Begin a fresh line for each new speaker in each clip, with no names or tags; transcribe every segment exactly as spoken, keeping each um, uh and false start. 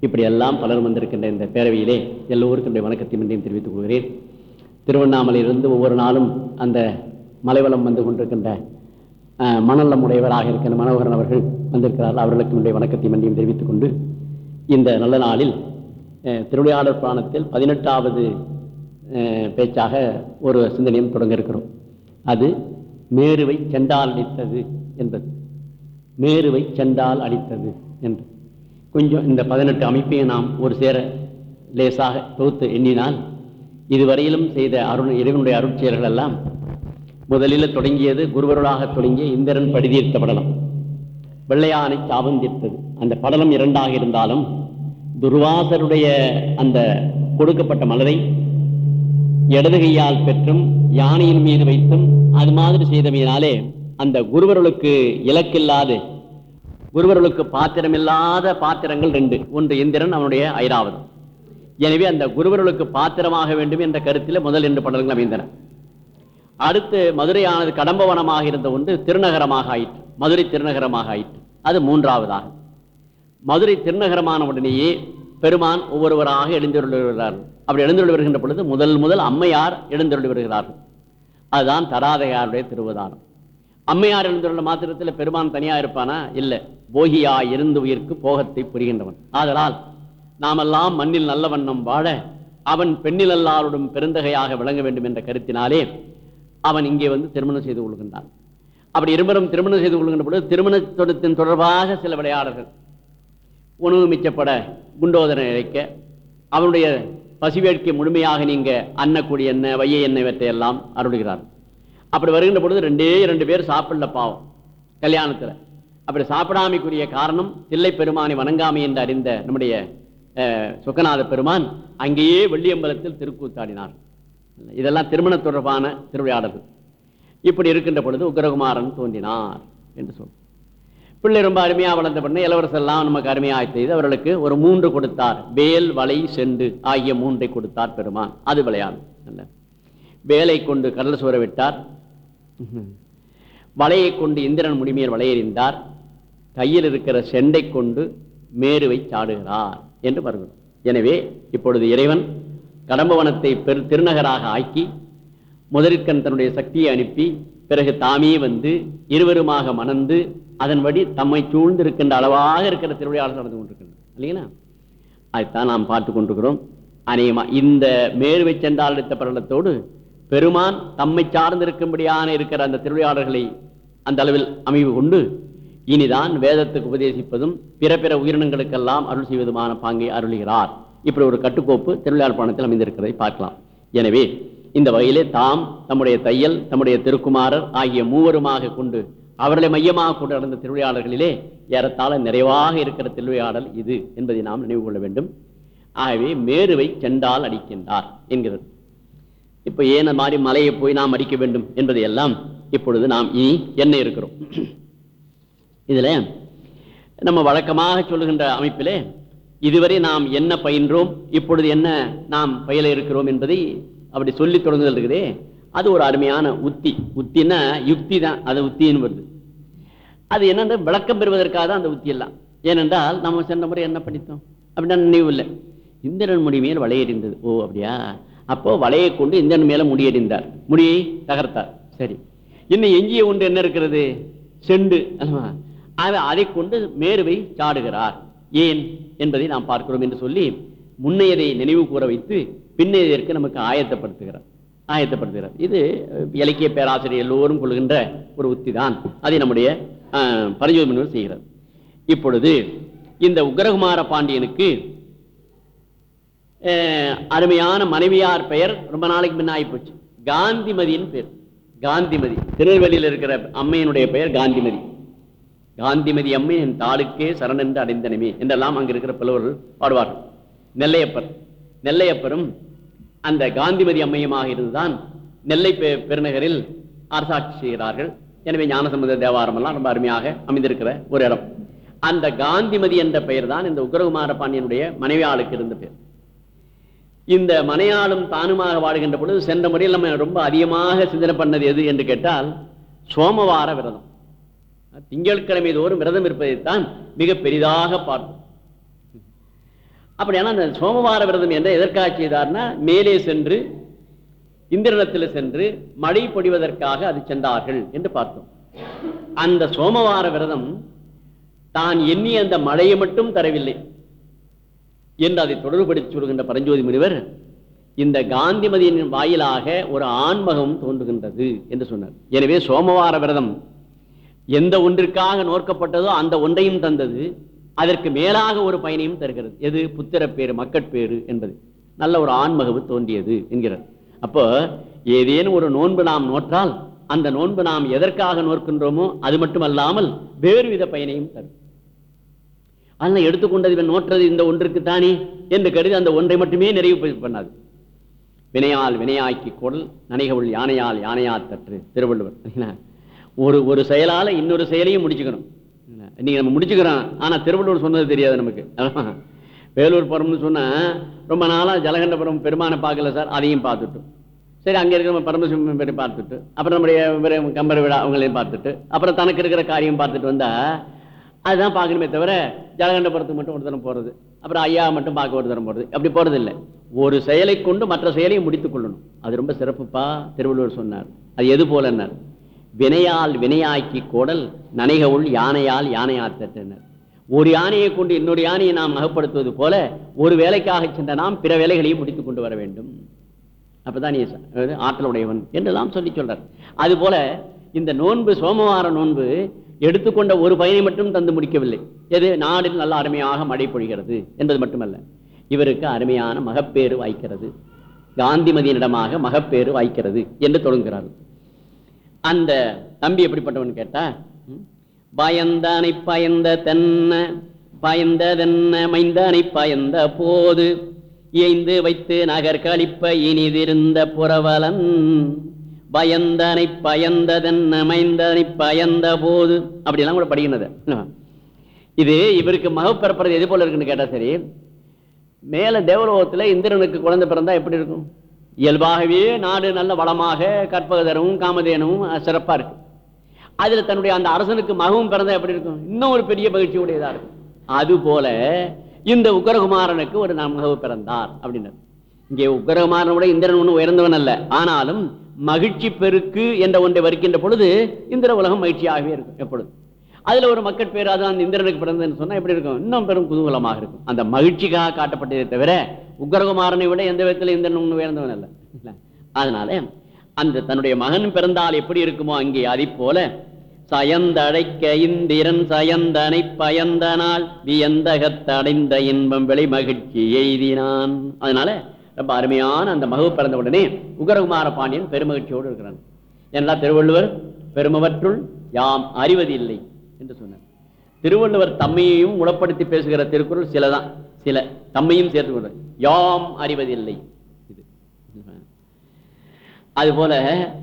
இப்படி எல்லாம் பலரும் வந்திருக்கின்ற இந்த பேரவையிலே எல்லோருக்கும் வணக்கத்தை மன்றியும் தெரிவித்துக் கொள்கிறேன். திருவண்ணாமலையிலிருந்து ஒவ்வொரு நாளும் அந்த மலைவளம் வந்து கொண்டிருக்கின்ற மணலம் உடையவராக இருக்கின்ற மனோகரன் அவர்கள் வந்திருக்கிறார்கள். அவர்களுக்கு என்னுடைய வணக்கத்தை மன்றியும் தெரிவித்துக் கொண்டு இந்த நல்ல நாளில் திருவிளையாடற் புராணத்தில் பதினெட்டாவது பேச்சாக ஒரு சிந்தனையும் தொடங்க இருக்கிறோம். அது மேருவை செண்டால் அடித்தது என்பது. மேருவை செண்டால் அடித்தது என்று கொஞ்சம் இந்த பதினெட்டு அமைப்பையும் நாம் ஒரு சேர லேசாக தொகுத்து எண்ணினால் இதுவரையிலும் செய்த அருண் இறைவனுடைய அருட்செயல்கள் எல்லாம் முதலில் தொடங்கியது குருவருளாக தொடங்கிய இந்திரன் படிதீர்த்த படலம், வெள்ளையானை சாபம் தீர்த்தது. அந்த படலம் இரண்டாக இருந்தாலும் துர்வாசருடைய அந்த கொடுக்கப்பட்ட மலரை இடது கையால் பெற்றும் யானையின் மீது வைத்தும் அது மாதிரி செய்தமையினாலே அந்த குருவர்களுக்கு இலக்கில்லாது குருவர்களுக்கு பாத்திரமில்லாத பாத்திரங்கள் ரெண்டு. ஒன்று இந்திரன், அவனுடைய ஐராவதம். எனவே அந்த குருவர்களுக்கு பாத்திரமாக வேண்டும் என்ற கருத்தில் முதல் இரண்டு படலங்கள் அமைந்தன. அடுத்து மதுரையானது கடம்பவனமாக இருந்த ஒன்று திருநகரமாக ஆயிற்று, மதுரை திருநகரமாக ஆயிற்று. அது மூன்றாவதாக. மதுரை திருநகரமான உடனேயே பெருமான் ஒவ்வொருவராக எழுந்தருளி வருகிறார்கள். அப்படி எழுந்தருளி வருகின்ற பொழுது முதல் முதல் அம்மையார் எழுந்தருளி வருகிறார்கள். அதுதான் தடாதையாருடைய திருவதாரம். அம்மையார் எழுந்துள்ள மாத்திரத்தில் பெருமான் தனியா இருப்பானா? இல்லை. போகியா இருந்து உயிர்க்கு போகத்தை புரிகின்றவன். ஆதலால் நாமெல்லாம் மண்ணில் நல்ல வண்ணம் வாழ அவன் பெண்ணில் எல்லாரோடும் பெருந்தகையாக விளங்க வேண்டும் என்ற கருத்தினாலே அவன் இங்கே வந்து திருமணம் செய்து கொள்கின்றான். அப்படி இருவரும் திருமணம் செய்து கொள்கின்ற பொழுது திருமணத்தொடத்தின் தொடர்பாக சில விளையாடல்கள், உணவு மிச்சப்பட குண்டோதரனை இழைக்க, அவனுடைய பசிவேட்கை முழுமையாக நீங்க அன்னக்குடி என்ன வையை என்ன இவற்றை எல்லாம் அருளுகிறார். அப்படி வருகின்ற பொழுது ரெண்டே இரண்டு பேர் சாப்பிடல பாவம் கல்யாணத்துல. அப்படி சாப்பிடாமைக்குரிய காரணம் தில்லை பெருமானை வணங்காமை என்று அறிந்த நம்முடைய சுக்கநாத பெருமான் அங்கேயே வெள்ளியம்பலத்தில் திருக்கூத்தாடினார். இதெல்லாம் திருமண தொடர்பான திருவிளையாடல்கள். இப்படி இருக்கின்ற பொழுது உக்ரகுமாரன் தோன்றினார் என்று சொல். பிள்ளை ரொம்ப அருமையா வளர்ந்த பண்ண இளவரசெல்லாம் நமக்கு அருமையாக செய்து அவர்களுக்கு ஒரு மூன்று கொடுத்தார். வேல், வலை, செண்டு ஆகிய மூன்றை கொடுத்தார் பெருமான். அது விளையாடு. வேலை கொண்டு கடல் சூற விட்டார். வலையை கொண்டு இந்திரன் முடிமையர் வலையெறிந்தார். கையில் இருக்கிற செண்டை கொண்டு மேருவை சாடுகிறார் என்று வருகிறோம். எனவே இப்பொழுது இறைவன் கடம்பவனத்தை பெரு திருநகராக ஆக்கி முதற்கண் தன்னுடைய சக்தியை அனுப்பி பிறகு தாமே வந்து இருவருமாக மணந்து அதன்படி தம்மை சூழ்ந்து இருக்கின்ற அளவாக இருக்கிற திருவிளையாடல் நடந்து கொண்டிருக்கின்றன இல்லைங்களா? அதைத்தான் நாம் பார்த்து கொண்டிருக்கிறோம். அநேகமா இந்த மேருவை சென்றால் எடுத்த படலத்தோடு பெருமான் தம்மை சார்ந்திருக்கும்படியான இருக்கிற அந்த திருவிளையாடல்களை அந்த அளவில் அமைவு கொண்டு இனிதான் வேதத்துக்கு உபதேசிப்பதும் பிற பிற உயிரினங்களுக்கெல்லாம் அருள் செய்வதுமான பாங்கை அருளுகிறார். இப்படி ஒரு கட்டுக்கோப்பு திருவிளையாடல் புராணத்தில் அமைந்திருக்கிறதை பார்க்கலாம். எனவே இந்த வகையிலே தாம் தம்முடைய தையல், தம்முடைய திருக்குமாரர் ஆகிய மூவருமாக கொண்டு அவர்களை மையமாக கொண்டு நடந்த திருவிளையாடல்களிலே ஏறத்தாழ நிறைவாக இருக்கிற திருவிளையாடல் இது என்பதை நாம் நினைவு கொள்ள வேண்டும். ஆகவே மேருவை செண்டால் அடிக்கின்றார் என்கிறது. இப்ப ஏன் மாதிரி மலையை போய் நாம் அடிக்க வேண்டும் என்பதை எல்லாம் இப்பொழுது நாம் இனி என்ன இருக்கிறோம். இதுல நம்ம வழக்கமாக சொல்லுகின்ற அமைப்பிலே இதுவரை நாம் என்ன பயின்றோம், இப்பொழுது என்ன நாம் பயில இருக்கிறோம் என்பதை அப்படி சொல்லி தொடங்குதல் இருக்குதே, அது ஒரு அருமையான உத்தி. உத்தின்னா யுக்தி தான், அது உத்தின்னு வருது. அது என்னென்ன விளக்கம் பெறுவதற்காக தான் அந்த உத்தி எல்லாம். ஏனென்றால் நம்ம சென்ற முறை என்ன படித்தோம் அப்படின்னா நினைவு இல்லை. இந்திரன் முடி மேல் வளையறிந்தது. ஓ அப்படியா? அப்போ வலையை கொண்டு இந்திரன் மேல முடியறிந்தார், முடியை தகர்த்தார். சரி, இன்னும் எஞ்சிய ஒன்று என்ன இருக்கிறது? செண்டு. அதை கொண்டு மேருவை சாடுகிறார். ஏன் என்பதை நாம் பார்க்கிறோம் என்று சொல்லி முன்னையதை நினைவு கூற வைத்து பின்னையதற்கு நமக்கு ஆயத்தப்படுத்துகிறார் ஆயத்தப்படுத்துகிறார் இது இலக்கிய பேராசிரியர் எல்லோரும் கொள்கின்ற ஒரு உத்தி தான். அதை நம்முடைய பரிசோதனை செய்கிறார். இப்பொழுது இந்த உக்ரகுமார பாண்டியனுக்கு அருமையான மனைவியார் பெயர் ரொம்ப நாளைக்கு முன்ன ஆகி போச்சு. காந்திமதியின் பெயர் காந்திமதி. திருநெல்வேலியில் இருக்கிற அம்மையினுடைய பெயர் காந்திமதி. காந்திமதி அம்மை என் தாளுக்கே சரணென்று அடைந்தனமே என்றெல்லாம் அங்கு இருக்கிற புலவர்கள் பாடுவார்கள். நெல்லையப்பர் நெல்லையப்பரும் அந்த காந்திமதி அம்மையமாக இருந்துதான் நெல்லை பெருநகரில் அரசாட்சி செய்கிறார்கள். எனவே ஞானசம்பந்த தேவாரம் எல்லாம் ரொம்ப அருமையாக அமைந்திருக்கிற ஒரு இடம். அந்த காந்திமதி என்ற பெயர் தான் இந்த உக்ரகுமார பாண்டியனுடைய மனைவியாளுக்கு இருந்த பெயர். இந்த மனையாளும் தானுமாக வாழ்கின்ற பொழுது சென்ற முறையில் நம்ம ரொம்ப அதிகமாக சிந்தனை பண்ணது எது என்று கேட்டால் சோமவார விரதம். திங்கட்கிழமை தோறும் விரதம் இருப்பதைத்தான் மிக பெரிதாக பார்த்தோம். அப்படியான அந்த சோமவார விரதம் என்ற எதற்காக செய்தார்னா, மேலே சென்று இந்திரனிடத்தில் சென்று மழை பொழிவதற்காக அது சென்றார்கள் என்று பார்த்தோம். அந்த சோமவார விரதம் தான் எண்ணி அந்த மழையை மட்டும் தரவில்லை என்று அதை தொடர்புபடுத்தி சொல்கின்ற பரஞ்சோதி முனிவர், இந்த காந்திமதியின் வாயிலாக ஒரு ஆன்மகம் தோன்றுகின்றது என்று சொன்னார். எனவே சோமவார விரதம் எந்த ஒன்றிற்காக நோக்கப்பட்டதோ அந்த ஒன்றையும் தந்தது, அதற்கு மேலாக ஒரு பயனையும் தருகிறது. எது? புத்திரப்பேறு, மக்கட்பேறு என்பது. நல்ல ஒரு ஆன்மகவு தோன்றியது என்கிறார். அப்போ ஏதேனும் ஒரு நோன்பு நாம் நோற்றால் அந்த நோன்பு நாம் எதற்காக நோக்கின்றோமோ அது மட்டுமல்லாமல் வேறு வித பயனையும் தரும். அதனால எடுத்துக்கொண்டது இவன் நோற்றது இந்த ஒன்றுக்கு தானே என்று கருதி அந்த ஒன்றை மட்டுமே நிறைவு பண்ணாது. வினையால் வினையாக்கி கொடல் நனைகவுள் யானையால் யானையா தற்று திருவள்ளுவர். ஒரு ஒரு செயலால இன்னொரு செயலையும் முடிச்சுக்கணும். இன்னைக்கு நம்ம முடிச்சுக்கிறோம், ஆனா திருவள்ளுவர் சொன்னது தெரியாது நமக்கு. வேலூர் போறோம்னு சொன்னா ரொம்ப நாளா ஜலகண்டபுரம் பெருமானை பார்க்கல சார், அதையும் பார்த்துட்டோம். சரி, அங்க இருக்கிற பரமசிவம் பேரை பார்த்துட்டு, அப்புறம் நம்முடைய கம்பர் விழா அவங்களையும் பார்த்துட்டு, அப்புறம் தனக்கு இருக்கிற காரியம் பார்த்துட்டு வந்தா அதுதான் பார்க்கணுமே தவிர ஜலகண்டபுரத்துக்கு மட்டும் ஒரு தரம் போறது, அப்புறம் ஐயா மட்டும் பார்க்க ஒரு தரம் போறது, அப்படி போறது இல்லை. ஒரு செயலை கொண்டு மற்ற செயலையும் முடித்துக் கொள்ளணும். அது ரொம்ப சிறப்புப்பா திருவள்ளுவர் சொன்னார். அது எது போலன்னார், வினையால் வினையாக்கி கோடல் நனைகவுள் யானையால் யானையாத்தனர். ஒரு யானையை கொண்டு இன்னொரு யானையை நாம் அகப்படுத்துவது போல ஒரு வேலைக்காக சென்ற நாம் பிற வேலைகளையும் முடித்துக் கொண்டு வர வேண்டும். அப்பதான் ஆற்றலுடையவன் என்றெல்லாம் சொல்லி சொல்றார். அது போல இந்த நோன்பு, சோமவார நோன்பு எடுத்துக்கொண்ட ஒரு பயனை மட்டும் தந்து முடிக்கவில்லை. எது? நாடில் நல்ல அருமையாக மழை பொழிகிறது என்பது மட்டுமல்ல, இவருக்கு அருமையான மகப்பேறு வாய்க்கிறது, காந்திமதியினிடமாக மகப்பேறு வாய்க்கிறது என்று தொடங்குகிறார். அந்த தம்பி எப்படிப்பட்டவன் கேட்டா, பயந்தனை பயந்த தென்ன பயந்ததென்ன மைந்தனை பயந்த போது இயைந்து வைத்து நகர் கழிப்ப இனிதிருந்த புறவலன். பயந்தனை பயந்ததென்ன மைந்தனை பயந்த போது அப்படியெல்லாம் கூட படிக்கிறது. இது இவருக்கு மகப்பிறப்பது எது போல இருக்குன்னு கேட்டா, சரி, மேல தேவலோகத்துல இந்திரனுக்கு குழந்தை பிறந்தா எப்படி இருக்கும்? இயல்பாகவே நாடு நல்ல வளமாக கற்பகதரமும் காமதேனமும் சிறப்பா இருக்கு. அதுல தன்னுடைய அந்த அரசனுக்கு மகவும் பிறந்தா எப்படி இருக்கும்? இன்னும் ஒரு பெரிய மகிழ்ச்சி உடையதா இருக்கும். அது போல இந்த உக்கரகுமாரனுக்கு ஒரு மகவு பிறந்தார் அப்படின்னார். இங்கே உக்கரகுமாரனோட இந்திரன் ஒண்ணு உயர்ந்தவன் அல்ல, ஆனாலும் மகிழ்ச்சி பெருக்கு என்ற ஒன்றை வருகின்ற பொழுது இந்திர உலகம் மகிழ்ச்சியாகவே இருக்கும் எப்பொழுது. அதுல ஒரு மக்கள் பேர் அதான் அந்த இந்திரனுக்கு பிறந்ததுன்னு சொன்னா எப்படி இருக்கும்? இன்னும் பெரும் குதூகலமாக இருக்கும். அந்த மகிழ்ச்சிக்காக காட்டப்பட்டதை தவிர உக்கரகுமாரனை விட எந்த விதத்துல இந்திரன் உயர்ந்தவன் அல்ல. அதனால அந்த தன்னுடைய மகன் பிறந்தால் எப்படி இருக்குமோ அங்கே அதை போல சயந்தழைக்க இந்திரன் சயந்தனை பயந்த நாள் வியந்தகத்தடைந்த இன்பம் விளை மகிழ்ச்சி எய்தினான். அதனால ரொம்ப அருமையான அந்த மகவு பிறந்த உடனே உகரகுமார பாண்டியன் பெருமகிழ்ச்சியோடு இருக்கிறான். ஏன்னா திருவள்ளுவர் பெருமவற்றுள் யாம் அறிவதில்லை என்று சொன்னார். திருவள்ளுவர் தம்மையையும் உளப்படுத்தி பேசுகிற திருக்குறள் சிலதான், சில தம்மையும் சேர்த்து கொண்டார். யாம் அறிவதில்லை. இது அதுபோல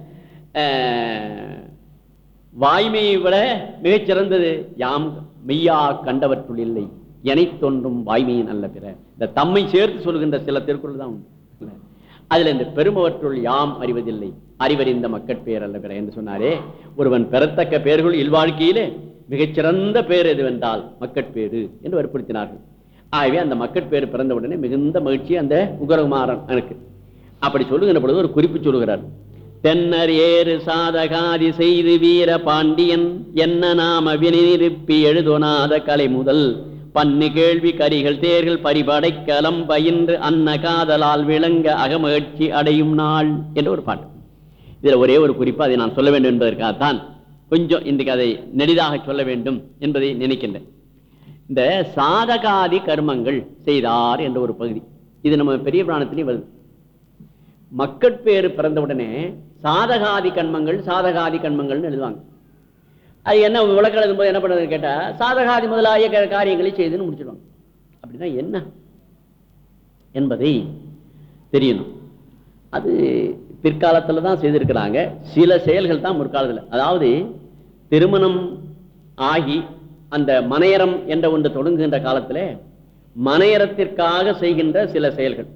வாய்மையை விட மிகச்சிறந்தது யாம் மெய்யா கண்டவற்றுள் இல்லை எனை தோன்றும் வாய்மையின் அல்ல பிற. இந்த தம்மை சேர்த்து சொல்கின்ற சில திருக்குறள் தான் உண்டு. அதுல இந்த பெருமவற்றுள் யாம் அறிவதில்லை அறிவறிந்த மக்கட்பேர் அல்ல பிற என்று சொன்னாரே. ஒருவன் பெறத்தக்க பெயர்கள் இல்வாழ்க்கையிலே மிகச்சிறந்த பேர் எதுவென்றால் மக்கட்பேறு என்று வற்புறுத்தினார்கள். ஆகவே அந்த மக்கட்பேறு பிறந்த உடனே மிகுந்த மகிழ்ச்சி அந்த உகரகுமாரன் எனக்கு. அப்படி சொல்லுகின்ற பொழுது ஒரு குறிப்பு சொல்லுகிறார். தென்னர் ஏறு சாதகாதி செய்து வீர பாண்டியன் என்ன நாம வினிருப்பி எழுதொனாத கலை முதல் பன்னு கேள்வி கரிகள் தேர்கள் பரிபடை கலம் பயின்று அன்ன காதலால் விளங்க அகமகிழ்ச்சி அடையும் நாள் என்ற ஒரு பாட்டு. இதுல ஒரே ஒரு குறிப்பு, அதை நான் சொல்ல வேண்டும் என்பதற்காகத்தான் கொஞ்சம் இன்றைக்கு அதை நெடிதாக சொல்ல வேண்டும் என்பதை நினைக்கின்றேன். இந்த சாதகாதி கர்மங்கள் செய்தார் என்ற ஒரு பகுதி, இது நம்ம பெரிய புராணத்திலையும் வருது. மக்கட்பேறு பிறந்தவுடனே சாதகாதி கண்மங்கள் சாதகாதி கண்மங்கள்னு எழுதுவாங்க. அது என்ன விளக்கம் எழுதும்போது என்ன பண்ணுறதுன்னு கேட்டா, சாதகாதி முதலாய காரியங்களை செய்துன்னு முடிச்சிடுவாங்க. அப்படின்னா என்ன என்பதை தெரியணும். அது பிற்காலத்துல தான் செய்திருக்கிறாங்க. சில செயல்கள் தான் முற்காலத்தில், அதாவது திருமணம் ஆகி அந்த மனையறம் என்ற ஒன்று தொடங்குகின்ற காலத்தில் மனையறத்திற்காக செய்கின்ற சில செயல்கள்,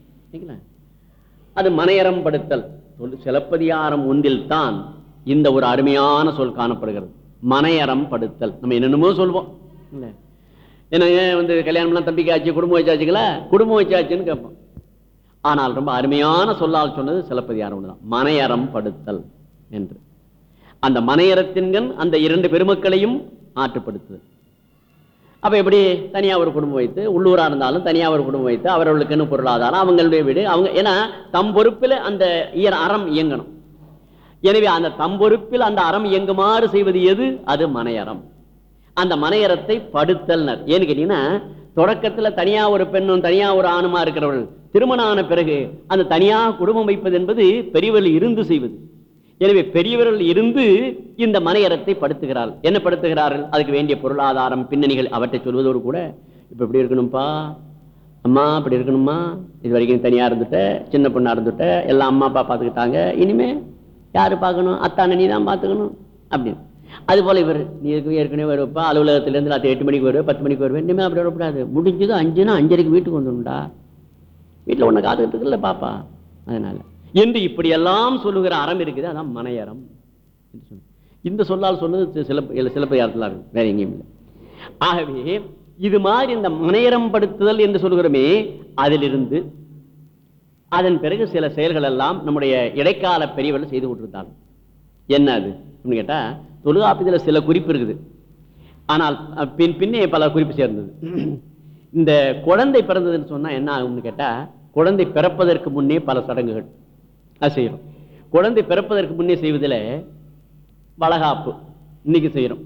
அது மனையறம் படுத்தல். சிலப்பதிகாரம் ஒன்றில் தான் இந்த ஒரு அருமையான சொல் காணப்படுகிறது, மனையறம் படுத்தல். நம்ம என்னென்னமோ சொல்வோம், என்னங்க வந்து கல்யாணம்லாம் தம்பிக்கு ஆச்சு, குடும்பம் வச்சாச்சுங்களா? குடும்பம் வச்சாச்சுன்னு கேட்போம். ஆனால் ரொம்ப அருமையான சொல்லால் சொன்னது சிலப்பதிகாரம் ஒண்ணுதான், மனையறம் படுத்தல் என்று. அந்த மனையறத்தின்கண் அந்த இரண்டு பெருமக்களையும் ஆற்றுப்படுத்துதல். அப்ப எப்படி தனியா ஒரு குடும்பம் வைத்து, உள்ளூரா இருந்தாலும் தனியா ஒரு குடும்பம் வைத்து, அவர்களுக்குன்னு பொருளாதாரம், அவங்களுடைய வீடு, அவங்க ஏன்னா தம் பொறுப்பில் அந்த அறம் இயங்கணும். எனவே அந்த தம் பொறுப்பில் அந்த அறம் இயங்குமாறு செய்வது எது? அது மனையறம். அந்த மனையறத்தை படுத்தல். ஏன்னு கேட்டீங்கன்னா, தொடக்கத்துல தனியா ஒரு பெண்ணும் தனியா ஒரு ஆணுமா இருக்கிறவர்கள் திருமணம் ஆன பிறகு அந்த தனியா குடும்பம் வைப்பது என்பது பெரியவர்கள் இருந்து செய்வது. எனவே பெரியவர்கள் இருந்து இந்த மனையறத்தை படுத்துகிறார்கள். என்ன படுத்துகிறார்கள்? அதுக்கு வேண்டிய பொருளாதாரம், பின்னணிகள் அவற்றை சொல்வதோடு கூட, இப்ப எப்படி இருக்கணும்பா அம்மா, அப்படி இருக்கணுமா, இது வரைக்கும் தனியா இருந்துட்ட, சின்ன பொண்ணா இருந்துட்ட, எல்லாம் அம்மா அப்பா பார்த்துக்கிட்டாங்க, இனிமே யாரு பார்க்கணும்? அத்தான நீ தான் பார்த்துக்கணும் அப்படின்னு. அது போல இவர் நீ ஏற்கனவே வருவப்பா, அலுவலகத்திலேருந்து ராத்திரி எட்டு மணிக்கு வருவேன், பத்து மணிக்கு வருவேன், இனிமே அப்படி வரக்கூடாது. முடிஞ்சது அஞ்சுனா அஞ்சரைக்கு வீட்டுக்கு வந்துடும்டா, வீட்டில் ஒன்று காத்துக்கிட்டு இருக்குல்ல பாப்பா, அதனால என்று இப்படி எல்லாம் சொல்லுகிற அறம் இருக்குது. அதான் மனையறம். இந்த சொல்லால் சொன்னது சில சிலப்பதிகாரத்தில் இருக்கு, வேற எங்கேயும் இல்லை. ஆகவே இது மாதிரி இந்த மனையறம் படுத்துதல் என்று சொல்கிறோமே, அதிலிருந்து அதன் பிறகு சில செயல்கள் எல்லாம் நம்முடைய இடைக்கால பெரியவர்கள் செய்து கொண்டிருந்தாங்க. என்ன அது கேட்டா, தொல்காப்பியத்தில் சில குறிப்பு இருக்குது, ஆனால் பின் பின்னே பல குறிப்பு சேர்ந்தது. இந்த குழந்தை பிறந்ததுன்னு சொன்னா என்ன ஆகும்னு கேட்டா, குழந்தை பிறப்பதற்கு முன்னே பல சடங்குகள் அது செய்யறோம். குழந்தை பிறப்பதற்கு முன்னே செய்வதில் வளகாப்பு இன்னைக்கு செய்யறோம்.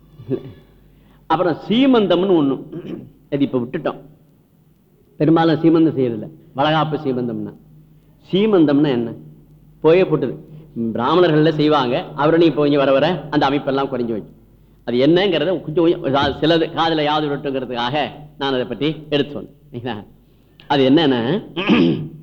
அப்புறம் சீமந்தம்னு ஒண்ணு, அது இப்ப விட்டுட்டோம், பெரும்பாலும் சீமந்தம் செய்யறதில்ல. வளகாப்பு சீமந்தம்னா, சீமந்தம்னா என்ன? போயே போட்டுது. பிராமணர்கள்ல செய்வாங்க, அவரணி இப்போ கொஞ்சம் வர வர அந்த அமைப்பெல்லாம் குறைஞ்சு வச்சு, அது என்னங்கிறத கொஞ்சம் சிலது காதல யாது விட்டுங்கிறதுக்காக நான் அதை பற்றி எடுத்து சொன்னேன். அது என்னன்னா,